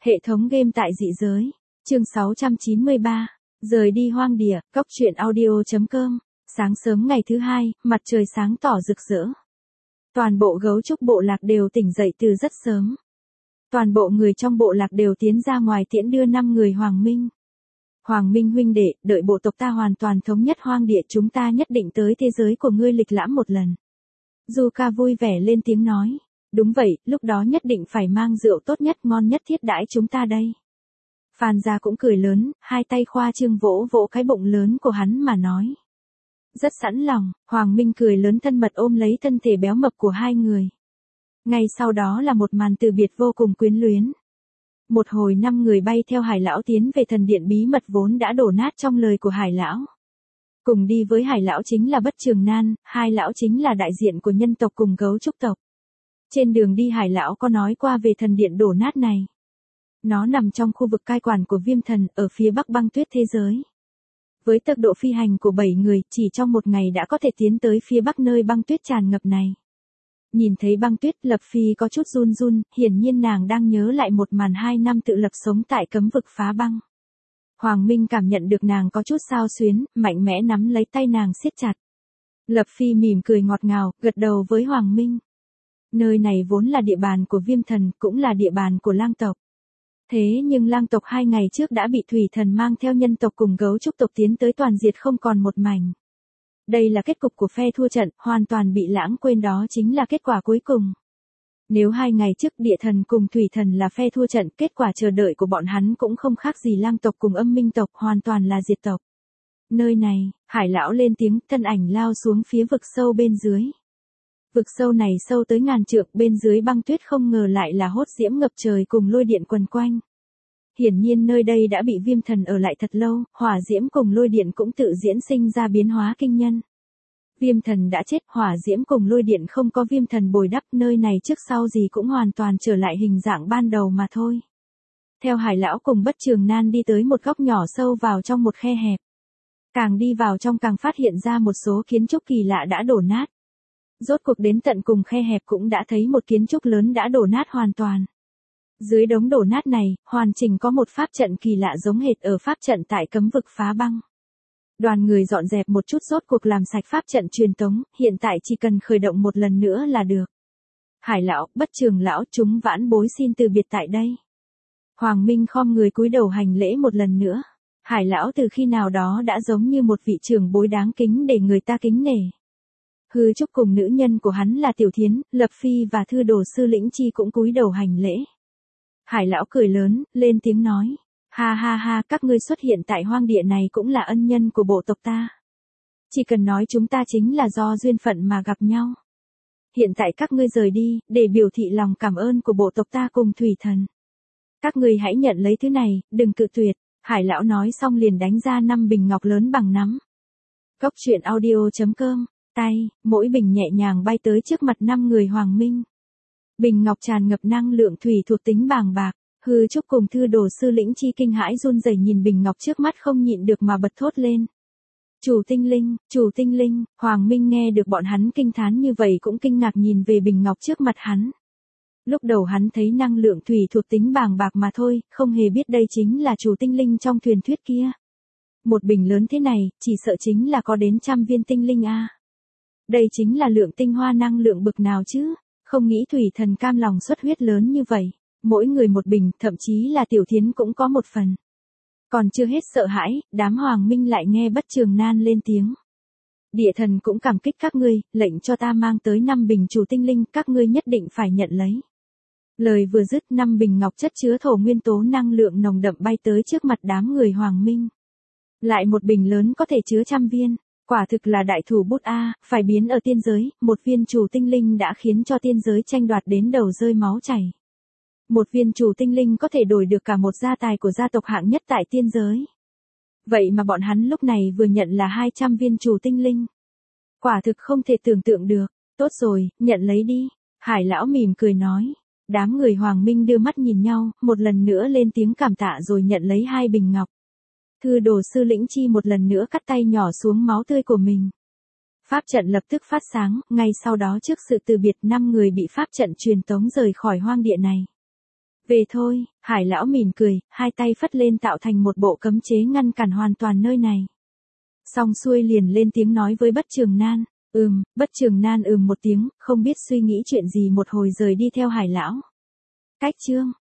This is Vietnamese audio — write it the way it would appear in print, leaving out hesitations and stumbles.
Hệ thống game tại dị giới. Chương 693. Rời đi hoang địa, cốc truyện audio.com. Sáng sớm ngày thứ hai, mặt trời sáng tỏ rực rỡ. Toàn bộ gấu trúc bộ lạc đều tỉnh dậy từ rất sớm. Toàn bộ người trong bộ lạc đều tiến ra ngoài tiễn đưa 5 người Hoàng Minh. Hoàng Minh huynh đệ, đợi bộ tộc ta hoàn toàn thống nhất hoang địa, chúng ta nhất định tới thế giới của ngươi lịch lãm một lần. Zuka vui vẻ lên tiếng nói. Đúng vậy, lúc đó nhất định phải mang rượu tốt nhất ngon nhất thiết đãi chúng ta đây. Phan Gia cũng cười lớn, hai tay khoa trương vỗ vỗ cái bụng lớn của hắn mà nói. Rất sẵn lòng, Hoàng Minh cười lớn thân mật ôm lấy thân thể béo mập của hai người. Ngay sau đó là một màn từ biệt vô cùng quyến luyến. Một hồi 5 người bay theo Hải lão tiến về thần điện bí mật vốn đã đổ nát trong lời của Hải lão. Cùng đi với Hải lão chính là Bất Trường Nan, hai lão chính là đại diện của nhân tộc cùng gấu trúc tộc. Trên đường đi Hải lão có nói qua về thần điện đổ nát này. Nó nằm trong khu vực cai quản của Viêm Thần, ở phía bắc băng tuyết thế giới. Với tốc độ phi hành của 7 người, chỉ trong một ngày đã có thể tiến tới phía bắc nơi băng tuyết tràn ngập này. Nhìn thấy băng tuyết, Lập Phi có chút run run, hiển nhiên nàng đang nhớ lại một màn 2 năm tự lập sống tại cấm vực phá băng. Hoàng Minh cảm nhận được nàng có chút xao xuyến, mạnh mẽ nắm lấy tay nàng siết chặt. Lập Phi mỉm cười ngọt ngào, gật đầu với Hoàng Minh. Nơi này vốn là địa bàn của Viêm Thần, cũng là địa bàn của lang tộc. Thế nhưng lang tộc 2 ngày trước đã bị Thủy Thần mang theo nhân tộc cùng gấu trúc tộc tiến tới toàn diệt không còn một mảnh. Đây là kết cục của phe thua trận, hoàn toàn bị lãng quên, đó chính là kết quả cuối cùng. Nếu 2 ngày trước Địa Thần cùng Thủy Thần là phe thua trận, kết quả chờ đợi của bọn hắn cũng không khác gì lang tộc cùng Âm Minh tộc, hoàn toàn là diệt tộc. Nơi này, Hải lão lên tiếng, thân ảnh lao xuống phía vực sâu bên dưới. Vực sâu này sâu tới ngàn trượng, bên dưới băng tuyết không ngờ lại là hốt diễm ngập trời cùng lôi điện quần quanh. Hiển nhiên nơi đây đã bị Viêm Thần ở lại thật lâu, hỏa diễm cùng lôi điện cũng tự diễn sinh ra biến hóa kinh nhân. Viêm Thần đã chết, hỏa diễm cùng lôi điện không có Viêm Thần bồi đắp, nơi này trước sau gì cũng hoàn toàn trở lại hình dạng ban đầu mà thôi. Theo Hải lão cùng Bất Trường Nan đi tới một góc nhỏ sâu vào trong một khe hẹp. Càng đi vào trong càng phát hiện ra một số kiến trúc kỳ lạ đã đổ nát. Rốt cuộc đến tận cùng khe hẹp cũng đã thấy một kiến trúc lớn đã đổ nát hoàn toàn. Dưới đống đổ nát này, hoàn chỉnh có một pháp trận kỳ lạ giống hệt ở pháp trận tại cấm vực phá băng. Đoàn người dọn dẹp một chút rốt cuộc làm sạch pháp trận truyền tống, hiện tại chỉ cần khởi động một lần nữa là được. Hải lão, Bất Trường lão, chúng vãn bối xin từ biệt tại đây. Hoàng Minh khom người cúi đầu hành lễ một lần nữa. Hải lão từ khi nào đó đã giống như một vị trưởng bối đáng kính để người ta kính nể. Hư Trúc cùng nữ nhân của hắn là Tiểu Thiến, Lập Phi và Thư Đồ Sư Lĩnh Chi cũng cúi đầu hành lễ. Hải lão cười lớn, lên tiếng nói. Ha ha ha, các ngươi xuất hiện tại hoang địa này cũng là ân nhân của bộ tộc ta. Chỉ cần nói chúng ta chính là do duyên phận mà gặp nhau. Hiện tại các ngươi rời đi, để biểu thị lòng cảm ơn của bộ tộc ta cùng Thủy Thần. Các ngươi hãy nhận lấy thứ này, đừng cự tuyệt. Hải lão nói xong liền đánh ra 5 bình ngọc lớn bằng nắm. Cốc truyện audio.com. Tay, mỗi bình nhẹ nhàng bay tới trước mặt 5 người Hoàng Minh. Bình ngọc tràn ngập năng lượng thủy thuộc tính bàng bạc. Hư Trúc cùng Thư Đồ Sư Lĩnh Chi kinh hãi run rẩy nhìn bình ngọc trước mắt không nhịn được mà bật thốt lên. Chủ tinh linh, Hoàng Minh nghe được bọn hắn kinh thán như vậy cũng kinh ngạc nhìn về bình ngọc trước mặt hắn. Lúc đầu hắn thấy năng lượng thủy thuộc tính bàng bạc mà thôi, không hề biết đây chính là chủ tinh linh trong truyền thuyết kia. Một bình lớn thế này, chỉ sợ chính là có đến 100 viên tinh linh a. Đây chính là lượng tinh hoa năng lượng bực nào chứ, không nghĩ Thủy Thần cam lòng xuất huyết lớn như vậy. Mỗi người một bình, thậm chí là Tiểu Thiến cũng có một phần. Còn chưa hết sợ hãi, đám Hoàng Minh lại nghe Bất Trường Nan lên tiếng. Địa Thần cũng cảm kích các ngươi, lệnh cho ta mang tới 5 bình chủ tinh linh, các ngươi nhất định phải nhận lấy. Lời vừa dứt, 5 bình ngọc chất chứa thổ nguyên tố năng lượng nồng đậm bay tới trước mặt đám người Hoàng Minh. Lại một bình lớn có thể chứa 100 viên. Quả thực là đại thủ bút A, phải biến ở tiên giới, một viên chủ tinh linh đã khiến cho tiên giới tranh đoạt đến đầu rơi máu chảy. Một viên chủ tinh linh có thể đổi được cả một gia tài của gia tộc hạng nhất tại tiên giới. Vậy mà bọn hắn lúc này vừa nhận là 200 viên chủ tinh linh. Quả thực không thể tưởng tượng được. Tốt rồi, nhận lấy đi. Hải lão mỉm cười nói. Đám người Hoàng Minh đưa mắt nhìn nhau, một lần nữa lên tiếng cảm tạ rồi nhận lấy 2 bình ngọc. Thư Đồ Sư Lĩnh Chi một lần nữa cắt tay nhỏ xuống máu tươi của mình. Pháp trận lập tức phát sáng, ngay sau đó trước sự từ biệt 5 người bị pháp trận truyền tống rời khỏi hoang địa này. Về thôi, Hải lão mỉm cười, hai tay phất lên tạo thành một bộ cấm chế ngăn cản hoàn toàn nơi này. Xong xuôi liền lên tiếng nói với Bất Trường Nan. Bất Trường Nan một tiếng, không biết suy nghĩ chuyện gì một hồi rời đi theo Hải lão. Cách chương